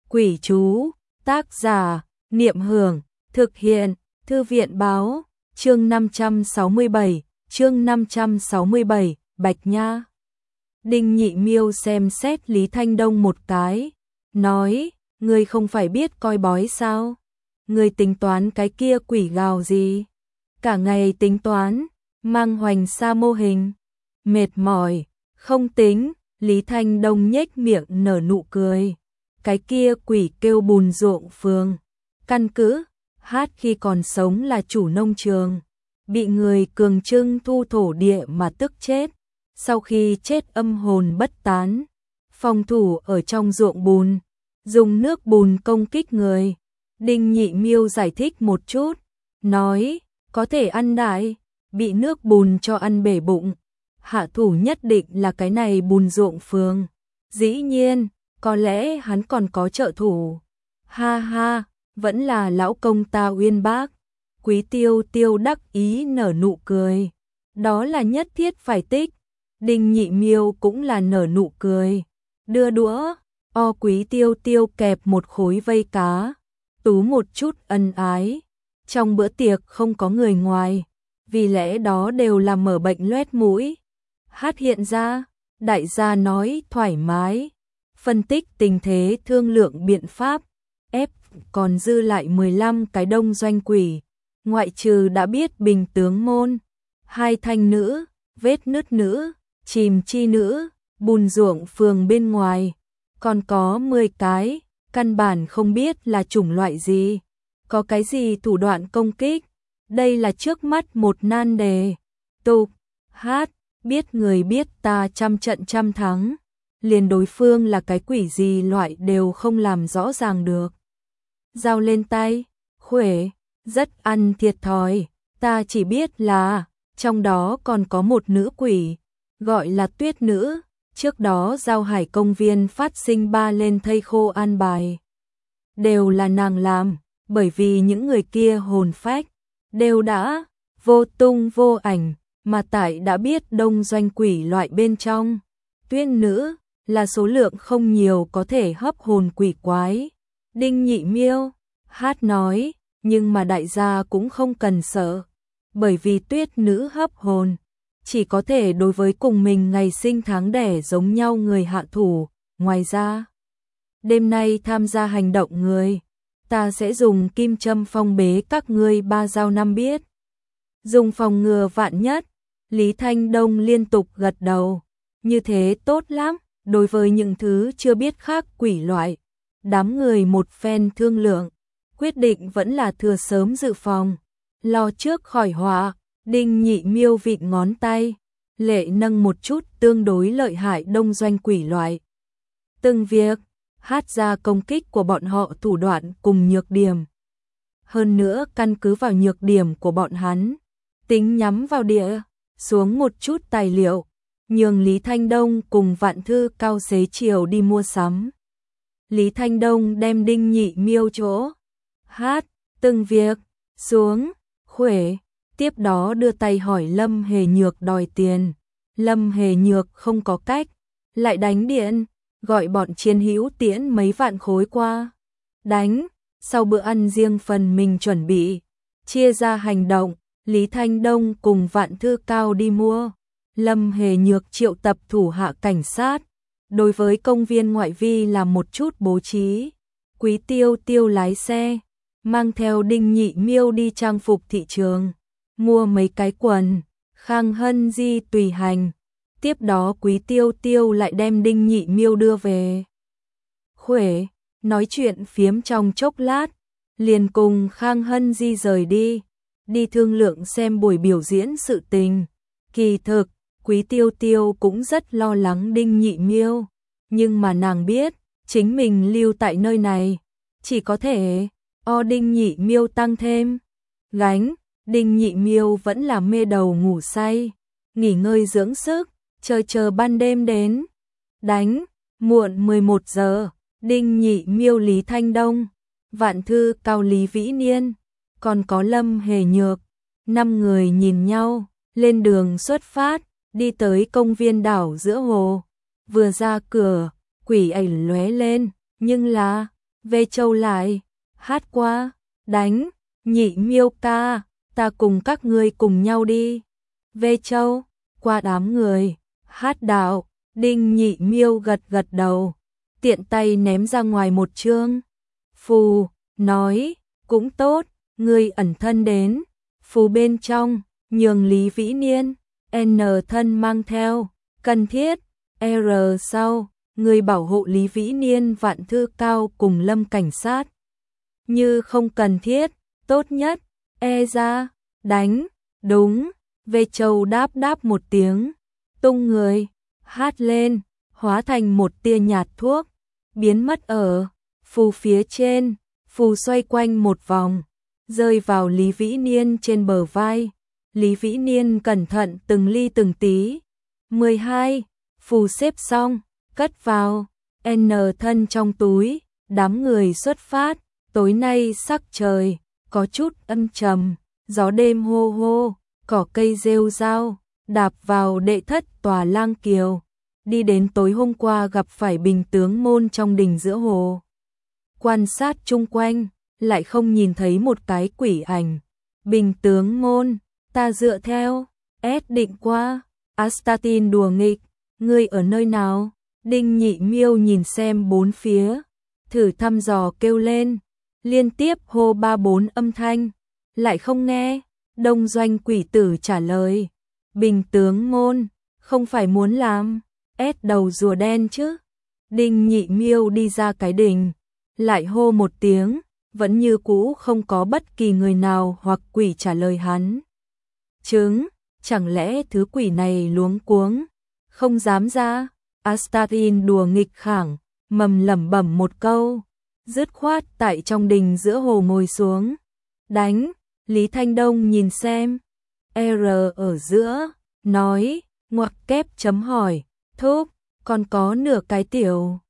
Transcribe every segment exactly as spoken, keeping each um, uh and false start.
Quỷ chú, tác giả, Niệm Hưởng, thực hiện, Thư viện báo, chương năm trăm sáu mươi bảy, chương năm trăm sáu mươi bảy, Bạch Nha. Đinh Nhị Miêu xem xét Lý Thanh Đông một cái, nói, ngươi không phải biết coi bói sao? Ngươi tính toán cái kia quỷ gào gì? Cả ngày tính toán, mang hoành sa mô hình, mệt mỏi, không tính. Lý Thanh Đông nhếch miệng nở nụ cười. Cái kia quỷ kêu Bùn Ruộng Phường, căn cứ, hát khi còn sống là chủ nông trường, bị người cường trưng thu thổ địa mà tức chết, sau khi chết âm hồn bất tán, phòng thủ ở trong ruộng bùn, dùng nước bùn công kích người. Đinh Nhị Miêu giải thích một chút, nói, có thể ăn đại, bị nước bùn cho ăn bể bụng, hạ thủ nhất định là cái này Bùn Ruộng Phường. Dĩ nhiên, có lẽ hắn còn có trợ thủ. Ha ha, vẫn là lão công ta uyên bác. Quý Tiêu Tiêu đắc ý nở nụ cười. Đó là nhất thiết phải tích. Đinh Nhị Miêu cũng là nở nụ cười. Đưa đũa, o Quý Tiêu Tiêu kẹp một khối vây cá. Tú một chút ân ái. Trong bữa tiệc không có người ngoài, vì lẽ đó đều là mở bệnh loét mũi. Hát hiện ra, đại gia nói thoải mái. Phân tích tình thế, thương lượng biện pháp, ép còn dư lại mười lăm cái đông doanh quỷ, ngoại trừ đã biết Bình Tướng Môn, hai thanh nữ, vết nứt nữ, chìm chi nữ, Bùn Ruộng Phường bên ngoài, còn có mười cái, căn bản không biết là chủng loại gì, có cái gì thủ đoạn công kích, đây là trước mắt một nan đề. Tục, hát, biết người biết ta trăm trận trăm thắng. Liền đối phương là cái quỷ gì loại đều không làm rõ ràng được. Giao lên tay, khuể, rất ăn thiệt thòi, ta chỉ biết là, trong đó còn có một nữ quỷ, gọi là Tuyết Nữ, trước đó Giao Hải công viên phát sinh ba lên thây khô an bài. Đều là nàng làm, bởi vì những người kia hồn phách, đều đã vô tung vô ảnh, mà tại đã biết đông doanh quỷ loại bên trong. Tuyết Nữ là số lượng không nhiều có thể hấp hồn quỷ quái. Đinh Nhị Miêu, hát nói, nhưng mà đại gia cũng không cần sợ, bởi vì Tuyết Nữ hấp hồn, chỉ có thể đối với cùng mình ngày sinh tháng đẻ giống nhau người hạ thủ. Ngoài ra, đêm nay tham gia hành động người, ta sẽ dùng kim châm phong bế các ngươi ba dao năm biết. Dùng phòng ngừa vạn nhất. Lý Thanh Đông liên tục gật đầu, như thế tốt lắm. Đối với những thứ chưa biết khác quỷ loại, đám người một phen thương lượng, quyết định vẫn là thừa sớm dự phòng, lo trước khỏi họa. Đinh Nhị Miêu vịt ngón tay, lệ nâng một chút tương đối lợi hại đông doanh quỷ loại. Từng việc, hát ra công kích của bọn họ thủ đoạn cùng nhược điểm. Hơn nữa căn cứ vào nhược điểm của bọn hắn, tính nhắm vào địa, xuống một chút tài liệu. Nhường Lý Thanh Đông cùng Vạn Thư Cao xế chiều đi mua sắm. Lý Thanh Đông đem Đinh Nhị Miêu chỗ, hát, từng việc, xuống, khuể, tiếp đó đưa tay hỏi Lâm Hề Nhược đòi tiền. Lâm Hề Nhược không có cách, lại đánh điện, gọi bọn chiến hữu tiễn mấy vạn khối qua. Đánh, sau bữa ăn riêng phần mình chuẩn bị, chia ra hành động, Lý Thanh Đông cùng Vạn Thư Cao đi mua. Lâm Hề Nhược triệu tập thủ hạ cảnh sát, đối với công viên ngoại vi làm một chút bố trí. Quý Tiêu Tiêu lái xe, mang theo Đinh Nhị Miêu đi trang phục thị trường, mua mấy cái quần. Khang Hân Di tùy hành, tiếp đó Quý Tiêu Tiêu lại đem Đinh Nhị Miêu đưa về. Khuể, nói chuyện phiếm trong chốc lát, liền cùng Khang Hân Di rời đi, đi thương lượng xem buổi biểu diễn sự tình. Kỳ thực, Quý Tiêu Tiêu cũng rất lo lắng Đinh Nhị Miêu, nhưng mà nàng biết, chính mình lưu tại nơi này, chỉ có thể o Đinh Nhị Miêu tăng thêm gánh. Đinh Nhị Miêu vẫn là mê đầu ngủ say, nghỉ ngơi dưỡng sức, chờ chờ ban đêm đến. Đánh, muộn mười một giờ, Đinh Nhị Miêu Lý Thanh Đông, Vạn Thư Cao Lý Vĩ Niên, còn có Lâm Hề Nhược, năm người nhìn nhau, lên đường xuất phát. Đi tới công viên đảo giữa hồ, vừa ra cửa, quỷ ảnh lóe lên, nhưng là Vê Châu lại, hát qua, đánh, Nhị Miêu ca, ta cùng các ngươi cùng nhau đi. Vê Châu, qua đám người, hát đạo, Đinh Nhị Miêu gật gật đầu, tiện tay ném ra ngoài một chương. Phù, nói, cũng tốt, ngươi ẩn thân đến, phù bên trong, nhường Lý Vĩ Niên, N thân mang theo, cần thiết, R sau, người bảo hộ Lý Vĩ Niên Vạn Thư Cao cùng Lâm cảnh sát. Như không cần thiết, tốt nhất, E ra, đánh, đúng, Vê Châu đáp đáp một tiếng, tung người, hát lên, hóa thành một tia nhạt thuốc, biến mất ở phù phía trên, phù xoay quanh một vòng, rơi vào Lý Vĩ Niên trên bờ vai. Lý Vĩ Niên cẩn thận từng ly từng tí. mười hai, phù xếp xong, cất vào, N thân trong túi, đám người xuất phát, tối nay sắc trời, có chút âm trầm, gió đêm hô hô, cỏ cây rêu rao, đạp vào đệ thất tòa lang kiều, đi đến tối hôm qua gặp phải Bình Tướng Môn trong đình giữa hồ. Quan sát chung quanh, lại không nhìn thấy một cái quỷ ảnh. Bình Tướng Môn, ta dựa theo, S định qua, Astatin đùa nghịch, ngươi ở nơi nào? Đinh Nhị Miêu nhìn xem bốn phía, thử thăm dò kêu lên, liên tiếp hô ba bốn âm thanh, lại không nghe. Đông Doanh quỷ tử trả lời, Bình Tướng Môn, không phải muốn làm S đầu rùa đen chứ? Đinh Nhị Miêu đi ra cái đình, lại hô một tiếng, vẫn như cũ không có bất kỳ người nào hoặc quỷ trả lời hắn. Chứng, chẳng lẽ thứ quỷ này luống cuống, không dám ra? Astatin đùa nghịch khảng, mầm lẩm bẩm một câu, dứt khoát tại trong đình giữa hồ ngồi xuống. Đánh, Lý Thanh Đông nhìn xem, R ở giữa, nói, ngoặc kép chấm hỏi, thúc, còn có nửa cái tiểu.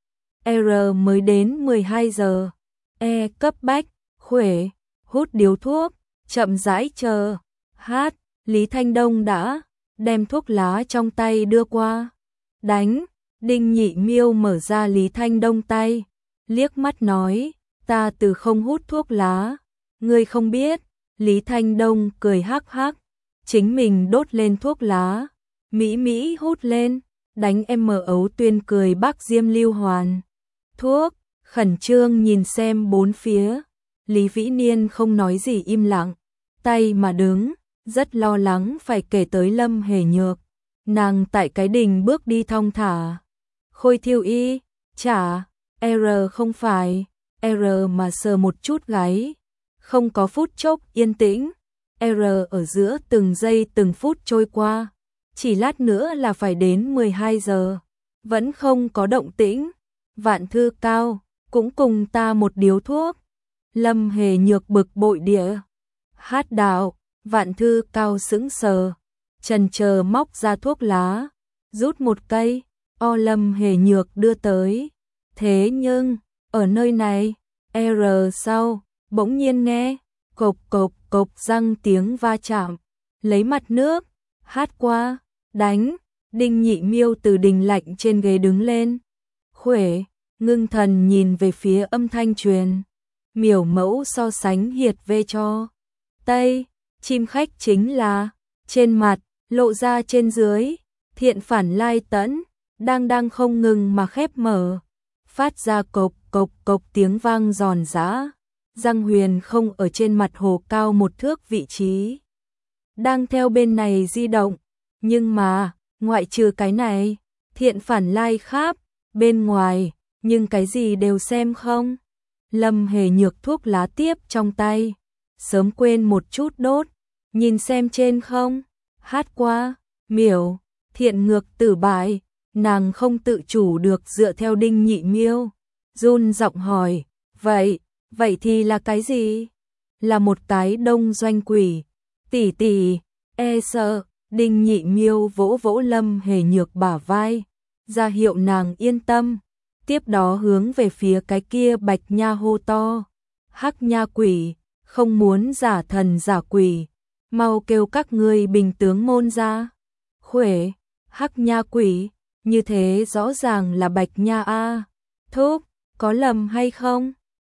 R mới đến mười hai giờ, E cấp bách, khuể, hút điếu thuốc, chậm rãi chờ, hát, Lý Thanh Đông đã đem thuốc lá trong tay đưa qua. Đánh, Đinh Nhị Miêu mở ra Lý Thanh Đông tay, liếc mắt nói, ta từ không hút thuốc lá, ngươi không biết. Lý Thanh Đông cười hắc hắc, chính mình đốt lên thuốc lá, Mỹ Mỹ hút lên, đánh em mở ấu tuyên cười bác Diêm Lưu Hoàn. Thuốc, khẩn trương nhìn xem bốn phía, Lý Vĩ Niên không nói gì im lặng, tay mà đứng, rất lo lắng phải kể tới Lâm Hề Nhược. Nàng tại cái đình bước đi thong thả. Khôi Thiêu Y, chả, R không phải, R mà sờ một chút gáy. Không có phút chốc yên tĩnh, R ở giữa từng giây từng phút trôi qua. Chỉ lát nữa là phải đến mười hai giờ, vẫn không có động tĩnh. Vạn Thư Cao, cũng cùng ta một điếu thuốc. Lâm Hề Nhược bực bội địa. Hát đạo, Vạn Thư Cao sững sờ, chần chờ móc ra thuốc lá, rút một cây, o Lâm Hề Nhược đưa tới. Thế nhưng, ở nơi này, R sau, bỗng nhiên nghe, cộc cộc cộc răng tiếng va chạm, lấy mặt nước, hát qua, đánh, Đinh Nhị Miêu từ đình lạnh trên ghế đứng lên. Khuể, ngưng thần nhìn về phía âm thanh truyền, miểu mẫu so sánh hiệt vê cho. Tây, chim khách chính là, trên mặt, lộ ra trên dưới, thiện phản lai tẫn, đang đang không ngừng mà khép mở, phát ra cộc cộc cộc tiếng vang giòn giã. Giang Huyền không ở trên mặt hồ cao một thước vị trí, đang theo bên này di động, nhưng mà, ngoại trừ cái này, thiện phản lai kháp, bên ngoài, nhưng cái gì đều xem không. Lâm Hề Nhược thuốc lá tiếp trong tay, sớm quên một chút đốt, nhìn xem trên không, hát qua, miểu, thiện ngược tử bại, nàng không tự chủ được dựa theo Đinh Nhị Miêu, run giọng hỏi, vậy, vậy thì là cái gì? Là một cái Đông Doanh quỷ, tỷ tỷ, e sợ. Đinh Nhị Miêu vỗ vỗ Lâm Hề Nhược bả vai, ra hiệu nàng yên tâm, tiếp đó hướng về phía cái kia Bạch Nha hô to, hắc nha quỷ, không muốn giả thần giả quỷ, mau kêu các ngươi Bình Tướng Môn ra. Khuể, hắc nha quỷ, như thế rõ ràng là Bạch Nha a. Thúc, có lầm hay không?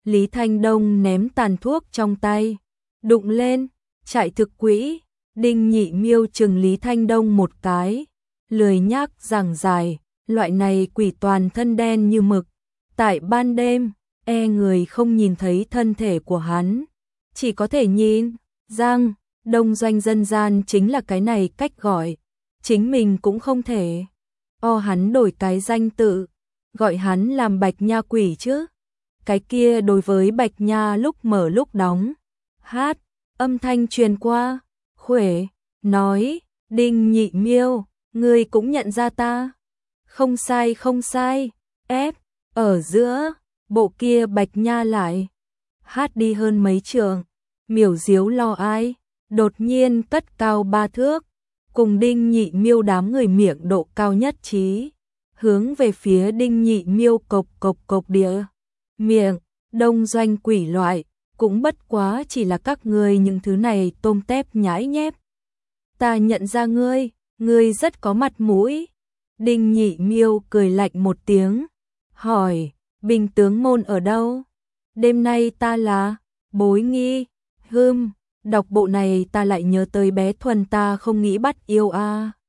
Lý Thanh Đông ném tàn thuốc trong tay, đụng lên, chạy thực quỹ. Đinh Nhị Miêu chừng Lý Thanh Đông một cái, lười nhác giảng giải, loại này quỷ toàn thân đen như mực. Tại ban đêm, e người không nhìn thấy thân thể của hắn, chỉ có thể nhìn. Giang, đông doanh dân gian chính là cái này cách gọi, chính mình cũng không thể. O hắn đổi cái danh tự, gọi hắn làm Bạch Nha quỷ chứ. Cái kia đối với Bạch Nha lúc mở lúc đóng. Hát, âm thanh truyền qua, Khuể, nói, Đinh Nhị Miêu, ngươi cũng nhận ra ta. Không sai không sai, ép, ở giữa, bộ kia Bạch Nha lại. Hát đi hơn mấy trường, Miểu Diếu lo ai, đột nhiên cất cao ba thước, cùng Đinh Nhị Miêu đám người miệng độ cao nhất trí, hướng về phía Đinh Nhị Miêu cộc cộc cộc địa. Miệng, đông doanh quỷ loại, cũng bất quá chỉ là các ngươi những thứ này tôm tép nhãi nhép. Ta nhận ra ngươi, ngươi rất có mặt mũi. Đinh Nhị Miêu cười lạnh một tiếng, hỏi, Bình tướng môn ở đâu? Đêm nay ta là Bối Nghi. Hừm, đọc bộ này ta lại nhớ tới bé Thuần ta không nghĩ bắt yêu a. À.